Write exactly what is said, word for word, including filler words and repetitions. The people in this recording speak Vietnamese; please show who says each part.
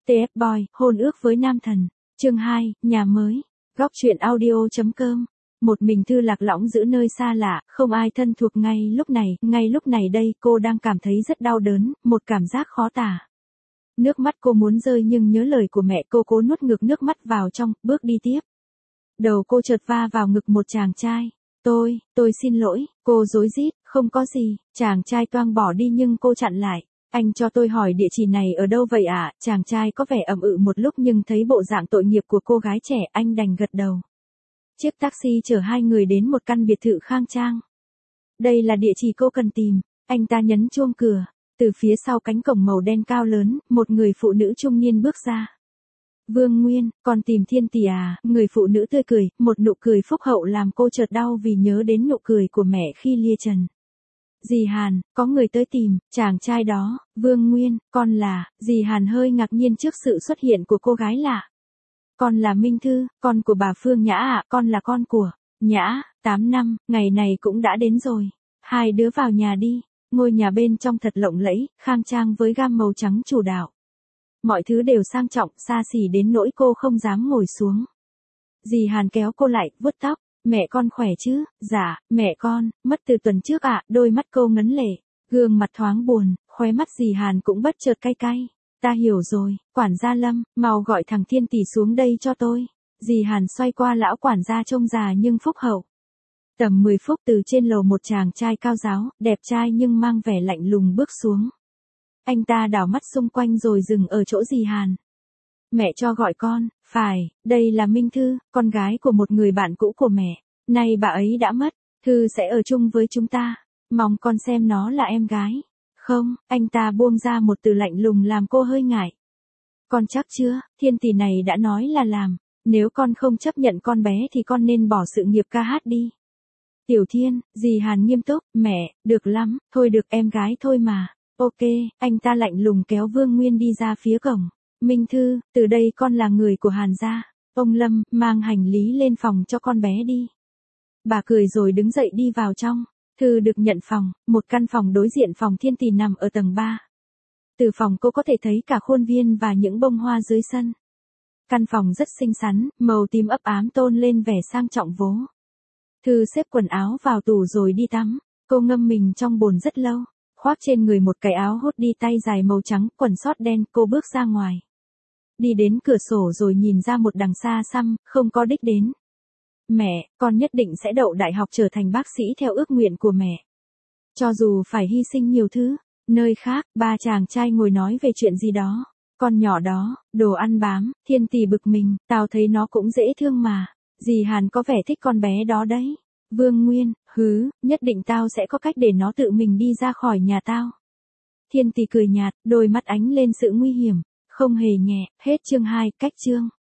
Speaker 1: tê ép Boy, hôn ước với nam thần. Chương hai, nhà mới. Góc truyện audio.com. Một mình Thư lạc lõng giữa nơi xa lạ, không ai thân thuộc ngay lúc này, ngay lúc này đây cô đang cảm thấy rất đau đớn, một cảm giác khó tả. Nước mắt cô muốn rơi nhưng nhớ lời của mẹ cô cố nuốt ngược nước mắt vào trong, bước đi tiếp. Đầu cô chợt va vào ngực một chàng trai. Tôi, tôi xin lỗi, cô rối rít, không có gì, chàng trai toang bỏ đi nhưng cô chặn lại. Anh cho tôi hỏi địa chỉ này ở đâu vậy ạ? À? Chàng trai có vẻ ậm ừ một lúc nhưng thấy bộ dạng tội nghiệp của cô gái trẻ, anh đành gật đầu. Chiếc taxi chở hai người đến một căn biệt thự khang trang. Đây là địa chỉ cô cần tìm, anh ta nhấn chuông cửa. Từ phía sau cánh cổng màu đen cao lớn, một người phụ nữ trung niên bước ra. Vương Nguyên, con tìm Thiên Tỷ à? Người phụ nữ tươi cười, một nụ cười phúc hậu làm cô chợt đau vì nhớ đến nụ cười của mẹ khi lia trần. Dì Hàn, có người tới tìm, chàng trai đó, Vương Nguyên, con là, dì Hàn hơi ngạc nhiên trước sự xuất hiện của cô gái lạ. Con là Minh Thư, con của bà Phương Nhã ạ, à, con là con của Nhã, tám năm, ngày này cũng đã đến rồi. Hai đứa vào nhà đi, ngôi nhà bên trong thật lộng lẫy, khang trang với gam màu trắng chủ đạo. Mọi thứ đều sang trọng, xa xỉ đến nỗi cô không dám ngồi xuống. Dì Hàn kéo cô lại, vuốt tóc. Mẹ con khỏe chứ? Dạ, mẹ con, mất từ tuần trước ạ, à, đôi mắt cô ngấn lệ, gương mặt thoáng buồn, khóe mắt dì Hàn cũng bất chợt cay cay. Ta hiểu rồi, quản gia Lâm, mau gọi thằng Thiên Tỷ xuống đây cho tôi. Dì Hàn xoay qua lão quản gia trông già nhưng phúc hậu. Tầm mười phút từ trên lầu một chàng trai cao ráo, đẹp trai nhưng mang vẻ lạnh lùng bước xuống. Anh ta đảo mắt xung quanh rồi dừng ở chỗ dì Hàn. Mẹ cho gọi con, phải, đây là Minh Thư, con gái của một người bạn cũ của mẹ. Nay bà ấy đã mất, Thư sẽ ở chung với chúng ta. Mong con xem nó là em gái. Không, anh ta buông ra một từ lạnh lùng làm cô hơi ngại. Con chắc chưa, Thiên Tỷ này đã nói là làm. Nếu con không chấp nhận con bé thì con nên bỏ sự nghiệp ca hát đi. Tiểu Thiên, dì Hàn nghiêm túc, mẹ, được lắm, thôi được em gái thôi mà. Ok, anh ta lạnh lùng kéo Vương Nguyên đi ra phía cổng. Minh Thư, từ đây con là người của Hàn gia. Ông Lâm, mang hành lý lên phòng cho con bé đi. Bà cười rồi đứng dậy đi vào trong. Thư được nhận phòng, một căn phòng đối diện phòng Thiên Tỷ nằm ở tầng ba. Từ phòng cô có thể thấy cả khuôn viên và những bông hoa dưới sân. Căn phòng rất xinh xắn, màu tím ấp ám tôn lên vẻ sang trọng vố. Thư xếp quần áo vào tủ rồi đi tắm. Cô ngâm mình trong bồn rất lâu. Khoác trên người một cái áo hốt đi tay dài màu trắng, quần sót đen, cô bước ra ngoài. Đi đến cửa sổ rồi nhìn ra một đằng xa xăm, không có đích đến. Mẹ, con nhất định sẽ đậu đại học trở thành bác sĩ theo ước nguyện của mẹ. Cho dù phải hy sinh nhiều thứ. Nơi khác, ba chàng trai ngồi nói về chuyện gì đó. Con nhỏ đó, đồ ăn bám, Thiên Tỷ bực mình, tao thấy nó cũng dễ thương mà. Dì Hàn có vẻ thích con bé đó đấy. Vương Nguyên, hứ, nhất định tao sẽ có cách để nó tự mình đi ra khỏi nhà tao. Thiên Tỷ cười nhạt, đôi mắt ánh lên sự nguy hiểm. Không hề nhẹ, hết chương hai, cách chương.